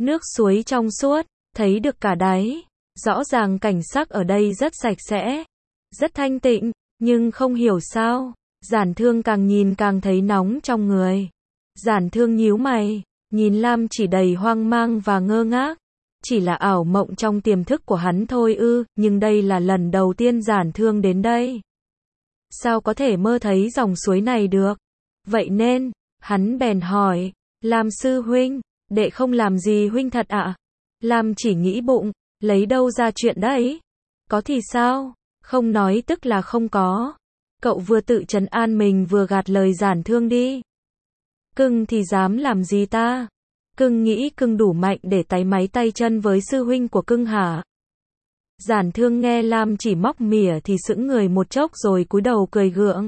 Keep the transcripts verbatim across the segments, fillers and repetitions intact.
Nước suối trong suốt, thấy được cả đáy. Rõ ràng cảnh sắc ở đây rất sạch sẽ, rất thanh tịnh, nhưng không hiểu sao, Giản Thương càng nhìn càng thấy nóng trong người. Giản Thương nhíu mày, nhìn Lam Chỉ đầy hoang mang và ngơ ngác. Chỉ là ảo mộng trong tiềm thức của hắn thôi ư, nhưng đây là lần đầu tiên Giản Thương đến đây. Sao có thể mơ thấy dòng suối này được? Vậy nên, hắn bèn hỏi, Lam sư huynh, đệ không làm gì huynh thật ạ? À? Lam Chỉ nghĩ bụng, lấy đâu ra chuyện đấy? Có thì sao? Không nói tức là không có. Cậu vừa tự trấn an mình vừa gạt lời Giản Thương đi. Cưng thì dám làm gì ta? Cưng nghĩ cưng đủ mạnh để táy máy tay chân với sư huynh của cưng hả? Giản Thương nghe Lam Chỉ móc mỉa thì sững người một chốc rồi cúi đầu cười gượng.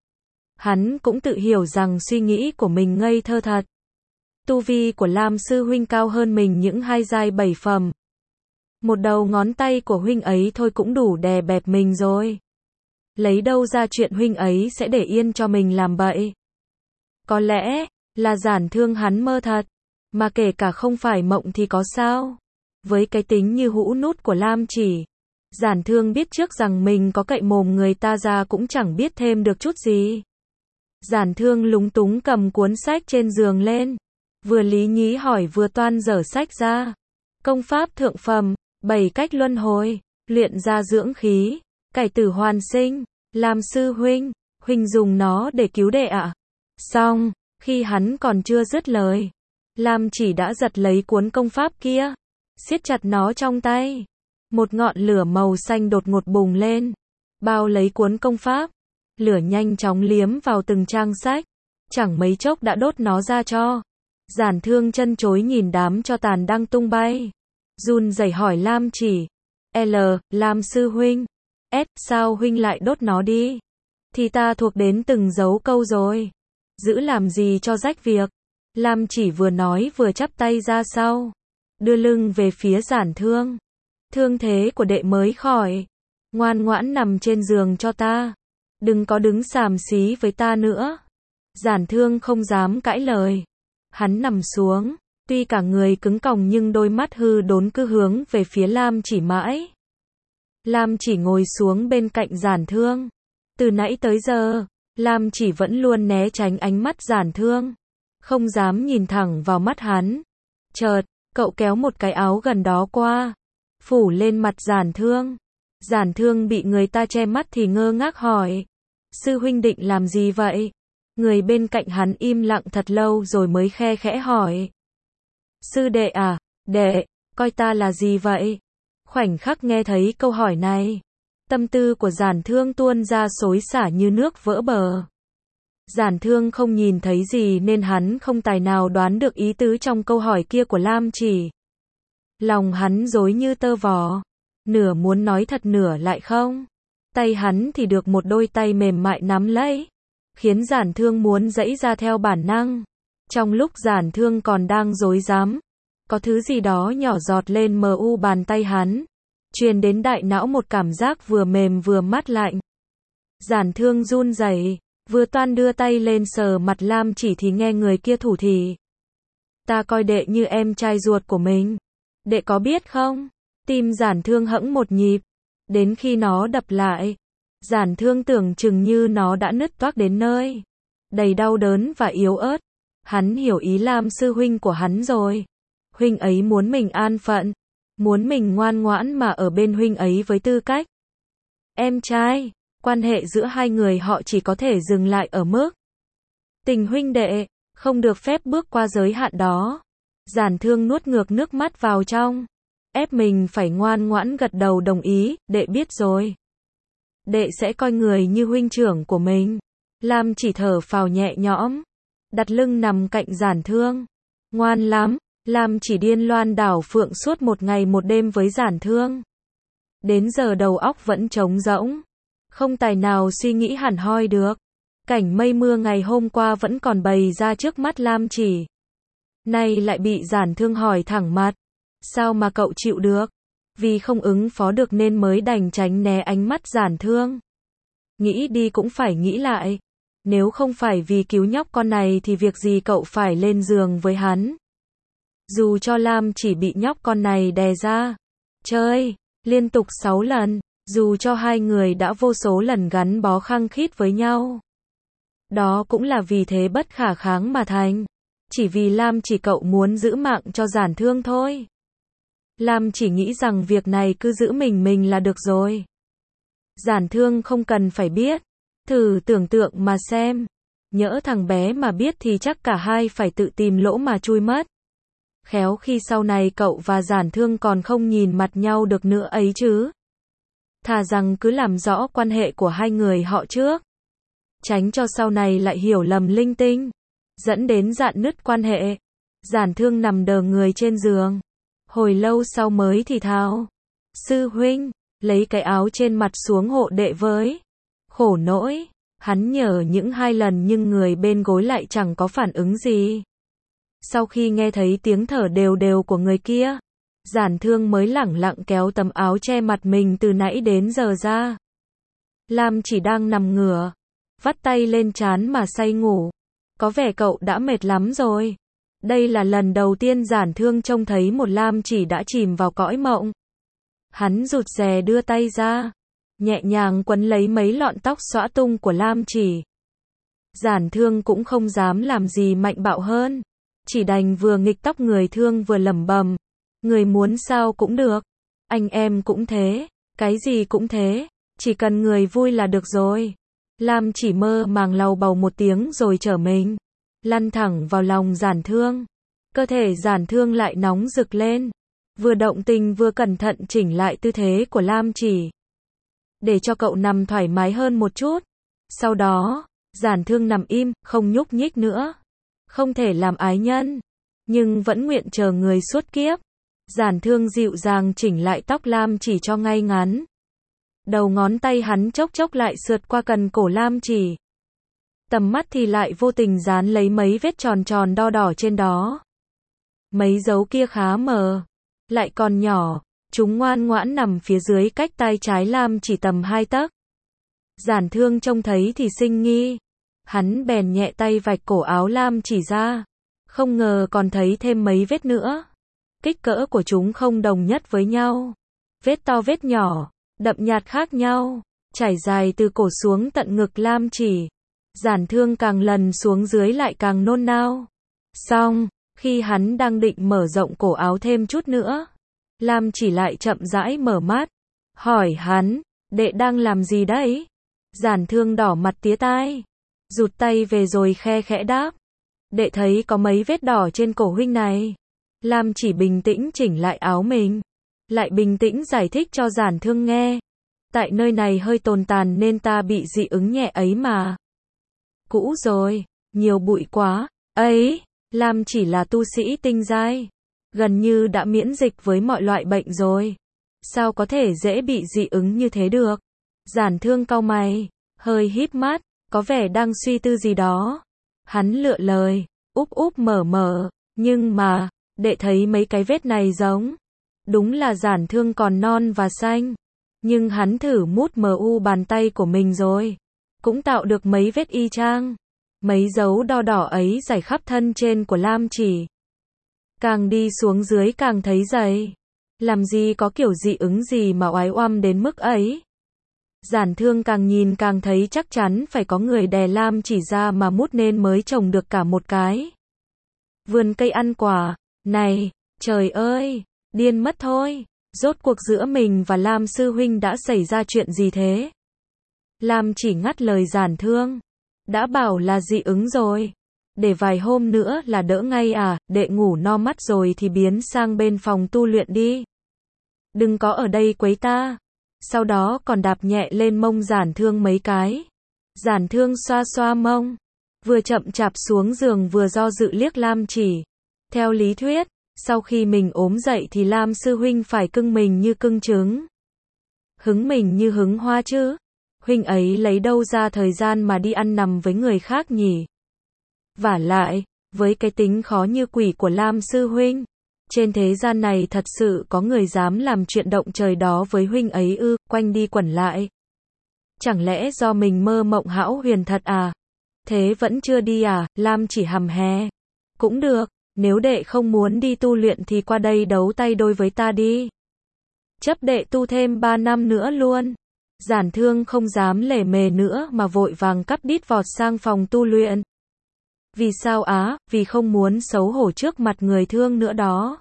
Hắn cũng tự hiểu rằng suy nghĩ của mình ngây thơ thật. Tu vi của Lam sư huynh cao hơn mình những hai giai bảy phẩm. Một đầu ngón tay của huynh ấy thôi cũng đủ đè bẹp mình rồi. Lấy đâu ra chuyện huynh ấy sẽ để yên cho mình làm bậy? Có lẽ là Giản Thương hắn mơ thật, mà kể cả không phải mộng thì có sao? Với cái tính như hũ nút của Lam Chỉ, Giản Thương biết trước rằng mình có cậy mồm người ta ra cũng chẳng biết thêm được chút gì. Giản Thương lúng túng cầm cuốn sách trên giường lên, vừa lý nhí hỏi vừa toan dở sách ra. Công pháp thượng phẩm, bảy cách luân hồi, luyện ra dưỡng khí, cải tử hoàn sinh, Lam sư huynh, huynh dùng nó để cứu đệ ạ. À? Xong, khi hắn còn chưa dứt lời, Lam Chỉ đã giật lấy cuốn công pháp kia, siết chặt nó trong tay. Một ngọn lửa màu xanh đột ngột bùng lên, bao lấy cuốn công pháp. Lửa nhanh chóng liếm vào từng trang sách, chẳng mấy chốc đã đốt nó ra cho. Giản Thương chân chối nhìn đám tro tàn đang tung bay, run rẩy hỏi Lam Chỉ, L, Lam sư huynh, S, sao huynh lại đốt nó đi? Thì ta thuộc đến từng dấu câu rồi, giữ làm gì cho rách việc. Lam Chỉ vừa nói vừa chắp tay ra sau, đưa lưng về phía Giản Thương. Thương thế của đệ mới khỏi, ngoan ngoãn nằm trên giường cho ta, đừng có đứng xàm xí với ta nữa. Giản Thương không dám cãi lời, hắn nằm xuống, tuy cả người cứng còng nhưng đôi mắt hư đốn cứ hướng về phía Lam Chỉ mãi. Lam Chỉ ngồi xuống bên cạnh Giản Thương. Từ nãy tới giờ, Lam Chỉ vẫn luôn né tránh ánh mắt Giản Thương, không dám nhìn thẳng vào mắt hắn. Chợt, cậu kéo một cái áo gần đó qua, phủ lên mặt Giản Thương. Giản Thương bị người ta che mắt thì ngơ ngác hỏi, sư huynh định làm gì vậy? Người bên cạnh hắn im lặng thật lâu rồi mới khe khẽ hỏi, sư đệ à, đệ, coi ta là gì vậy? Khoảnh khắc nghe thấy câu hỏi này, tâm tư của Giản Thương tuôn ra xối xả như nước vỡ bờ. Giản Thương không nhìn thấy gì nên hắn không tài nào đoán được ý tứ trong câu hỏi kia của Lam Chỉ. Lòng hắn rối như tơ vò, nửa muốn nói thật nửa lại không. Tay hắn thì được một đôi tay mềm mại nắm lấy, khiến Giản Thương muốn giãy ra theo bản năng. Trong lúc Giản Thương còn đang rối rắm, có thứ gì đó nhỏ giọt lên mờ u bàn tay hắn, truyền đến đại não một cảm giác vừa mềm vừa mát lạnh. Giản Thương run rẩy, vừa toan đưa tay lên sờ mặt Lam Chỉ thì nghe người kia thủ thỉ, ta coi đệ như em trai ruột của mình, đệ có biết không? Tim Giản Thương hẫng một nhịp, đến khi nó đập lại, Giản Thương tưởng chừng như nó đã nứt toác đến nơi, đầy đau đớn và yếu ớt. Hắn hiểu ý Lam sư huynh của hắn rồi. Huynh ấy muốn mình an phận, muốn mình ngoan ngoãn mà ở bên huynh ấy với tư cách em trai. Quan hệ giữa hai người họ chỉ có thể dừng lại ở mức tình huynh đệ, không được phép bước qua giới hạn đó. Giản Thương nuốt ngược nước mắt vào trong, ép mình phải ngoan ngoãn gật đầu đồng ý, đệ biết rồi. Đệ sẽ coi người như huynh trưởng của mình. Lam Chỉ thở phào nhẹ nhõm, đặt lưng nằm cạnh Giản Thương. Ngoan lắm, Lam Chỉ điên loan đảo phượng suốt một ngày một đêm với Giản Thương. Đến giờ đầu óc vẫn trống rỗng, không tài nào suy nghĩ hẳn hoi được. Cảnh mây mưa ngày hôm qua vẫn còn bày ra trước mắt Lam Chỉ. Nay lại bị Giản Thương hỏi thẳng mặt. Sao mà cậu chịu được? Vì không ứng phó được nên mới đành tránh né ánh mắt Giản Thương. Nghĩ đi cũng phải nghĩ lại. Nếu không phải vì cứu nhóc con này thì việc gì cậu phải lên giường với hắn? Dù cho Lam chỉ bị nhóc con này đè ra chơi liên tục sáu lần, dù cho hai người đã vô số lần gắn bó khăng khít với nhau. Đó cũng là vì thế bất khả kháng mà thành. Chỉ vì Lam chỉ cậu muốn giữ mạng cho Giản Thương thôi. Lam chỉ nghĩ rằng việc này cứ giữ mình mình là được rồi. Giản Thương không cần phải biết. Thử tưởng tượng mà xem. Nhỡ thằng bé mà biết thì chắc cả hai phải tự tìm lỗ mà chui mất. Khéo khi sau này cậu và Giản Thương còn không nhìn mặt nhau được nữa ấy chứ. Thà rằng cứ làm rõ quan hệ của hai người họ trước. Tránh cho sau này lại hiểu lầm linh tinh. Dẫn đến rạn nứt quan hệ. Giản Thương nằm đờ người trên giường. Hồi lâu sau mới thì thào. Sư huynh, lấy cái áo trên mặt xuống hộ đệ với. Khổ nỗi. Hắn nhờ những hai lần nhưng người bên gối lại chẳng có phản ứng gì. Sau khi nghe thấy tiếng thở đều đều của người kia, Giản Thương mới lẳng lặng kéo tấm áo che mặt mình từ nãy đến giờ ra. Lam chỉ đang nằm ngửa, vắt tay lên trán mà say ngủ. Có vẻ cậu đã mệt lắm rồi. Đây là lần đầu tiên Giản Thương trông thấy một Lam chỉ đã chìm vào cõi mộng. Hắn rụt rè đưa tay ra, nhẹ nhàng quấn lấy mấy lọn tóc xõa tung của Lam chỉ. Giản Thương cũng không dám làm gì mạnh bạo hơn. Chỉ đành vừa nghịch tóc người thương vừa lẩm bẩm. Người muốn sao cũng được. Anh em cũng thế. Cái gì cũng thế. Chỉ cần người vui là được rồi. Lam chỉ mơ màng lầu bầu một tiếng rồi trở mình. Lăn thẳng vào lòng Giản Thương. Cơ thể Giản Thương lại nóng rực lên. Vừa động tình vừa cẩn thận chỉnh lại tư thế của Lam chỉ. Để cho cậu nằm thoải mái hơn một chút. Sau đó, Giản Thương nằm im, không nhúc nhích nữa. Không thể làm ái nhân, nhưng vẫn nguyện chờ người suốt kiếp. Giản Thương dịu dàng chỉnh lại tóc Lam chỉ cho ngay ngắn. Đầu ngón tay hắn chốc chốc lại sượt qua cần cổ Lam chỉ. Tầm mắt thì lại vô tình dán lấy mấy vết tròn tròn đo đỏ trên đó. Mấy dấu kia khá mờ, lại còn nhỏ, chúng ngoan ngoãn nằm phía dưới cách tay trái Lam chỉ tầm hai tấc. Giản Thương trông thấy thì sinh nghi. Hắn bèn nhẹ tay vạch cổ áo Lam chỉ ra. Không ngờ còn thấy thêm mấy vết nữa. Kích cỡ của chúng không đồng nhất với nhau. Vết to vết nhỏ, đậm nhạt khác nhau, trải dài từ cổ xuống tận ngực Lam chỉ. Giản Thương càng lần xuống dưới lại càng nôn nao. Xong, khi hắn đang định mở rộng cổ áo thêm chút nữa, Lam chỉ lại chậm rãi mở mắt. Hỏi hắn, đệ đang làm gì đấy? Giản Thương đỏ mặt tía tai. Rụt tay về rồi khe khẽ đáp. Đệ thấy có mấy vết đỏ trên cổ huynh này. Lam chỉ bình tĩnh chỉnh lại áo mình. Lại bình tĩnh giải thích cho Giản Thương nghe. Tại nơi này hơi tồn tàn nên ta bị dị ứng nhẹ ấy mà. Cũ rồi, nhiều bụi quá. Ấy, Lam chỉ là tu sĩ tinh giai. Gần như đã miễn dịch với mọi loại bệnh rồi. Sao có thể dễ bị dị ứng như thế được? Giản Thương cau mày, hơi híp mắt. Có vẻ đang suy tư gì đó. Hắn lựa lời, úp úp mở mở, nhưng mà, đệ thấy mấy cái vết này giống. Đúng là Giản Thương còn non và xanh. Nhưng hắn thử mút mờ u bàn tay của mình rồi. Cũng tạo được mấy vết y chang. Mấy dấu đo đỏ ấy rải khắp thân trên của Lam chỉ. Càng đi xuống dưới càng thấy dày. Làm gì có kiểu dị ứng gì mà oái oăm đến mức ấy. Giản Thương càng nhìn càng thấy chắc chắn phải có người đè Lam chỉ ra mà mút nên mới trồng được cả một cái vườn cây ăn quả. Này, trời ơi, điên mất thôi. Rốt cuộc giữa mình và Lam sư huynh đã xảy ra chuyện gì thế? Lam chỉ ngắt lời Giản Thương. Đã bảo là dị ứng rồi. Để vài hôm nữa là đỡ ngay à, đệ ngủ no mắt rồi thì biến sang bên phòng tu luyện đi. Đừng có ở đây quấy ta. Sau đó còn đạp nhẹ lên mông Giản Thương mấy cái. Giản Thương xoa xoa mông, vừa chậm chạp xuống giường vừa do dự liếc Lam chỉ. Theo lý thuyết, sau khi mình ốm dậy thì Lam sư huynh phải cưng mình như cưng trứng. Hứng mình như hứng hoa chứ. Huynh ấy lấy đâu ra thời gian mà đi ăn nằm với người khác nhỉ? Vả lại, với cái tính khó như quỷ của Lam sư huynh, trên thế gian này thật sự có người dám làm chuyện động trời đó với huynh ấy ư? Quanh đi quẩn lại. Chẳng lẽ do mình mơ mộng hão huyền thật à? Thế vẫn chưa đi à? Lam chỉ hằm hè. Cũng được, nếu đệ không muốn đi tu luyện thì qua đây đấu tay đôi với ta đi. Chấp đệ tu thêm ba năm nữa luôn. Giản Thương không dám lề mề nữa mà vội vàng cắp đít vọt sang phòng tu luyện. Vì sao á? Vì không muốn xấu hổ trước mặt người thương nữa đó.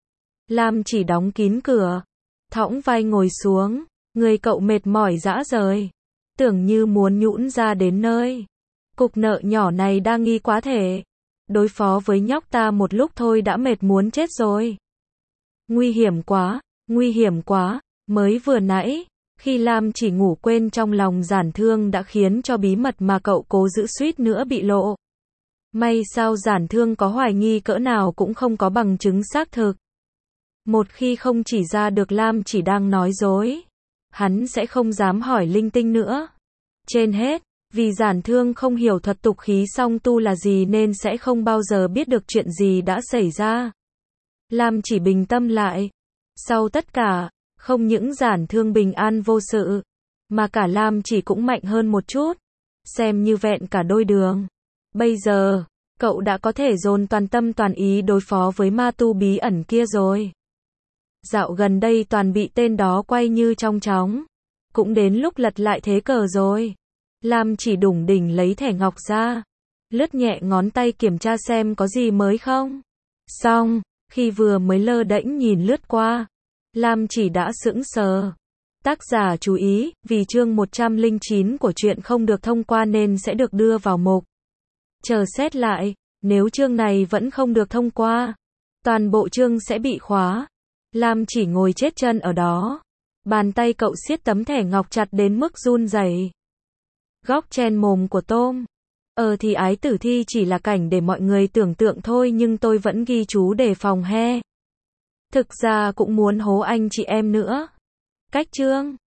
Lam chỉ đóng kín cửa, thõng vai ngồi xuống, người cậu mệt mỏi rã rời, tưởng như muốn nhũn ra đến nơi. Cục nợ nhỏ này đa nghi quá thể. Đối phó với nhóc ta một lúc thôi đã mệt muốn chết rồi. Nguy hiểm quá, nguy hiểm quá, mới vừa nãy, khi Lam chỉ ngủ quên trong lòng Giản Thương đã khiến cho bí mật mà cậu cố giữ suýt nữa bị lộ. May sao Giản Thương có hoài nghi cỡ nào cũng không có bằng chứng xác thực. Một khi không chỉ ra được Lam chỉ đang nói dối, hắn sẽ không dám hỏi linh tinh nữa. Trên hết, vì Giản Thương không hiểu thuật tục khí song tu là gì nên sẽ không bao giờ biết được chuyện gì đã xảy ra. Lam chỉ bình tâm lại. Sau tất cả, không những Giản Thương bình an vô sự, mà cả Lam chỉ cũng mạnh hơn một chút, xem như vẹn cả đôi đường. Bây giờ, cậu đã có thể dồn toàn tâm toàn ý đối phó với ma tu bí ẩn kia rồi. Dạo gần đây toàn bị tên đó quay như trong chóng. Cũng đến lúc lật lại thế cờ rồi. Lam chỉ đủng đỉnh lấy thẻ ngọc ra, lướt nhẹ ngón tay kiểm tra xem có gì mới không. Xong, khi vừa mới lơ đễnh nhìn lướt qua, Lam chỉ đã sững sờ. Tác giả chú ý, vì chương một trăm lẻ chín của truyện không được thông qua nên sẽ được đưa vào mục chờ xét lại. Nếu chương này vẫn không được thông qua, toàn bộ chương sẽ bị khóa. Lam chỉ ngồi chết chân ở đó. Bàn tay cậu siết tấm thẻ ngọc chặt đến mức run rẩy. Góc chen mồm của Tôm. Ờ thì ái tử thi chỉ là cảnh để mọi người tưởng tượng thôi nhưng tôi vẫn ghi chú đề phòng he. Thực ra cũng muốn hố anh chị em nữa. Cách chương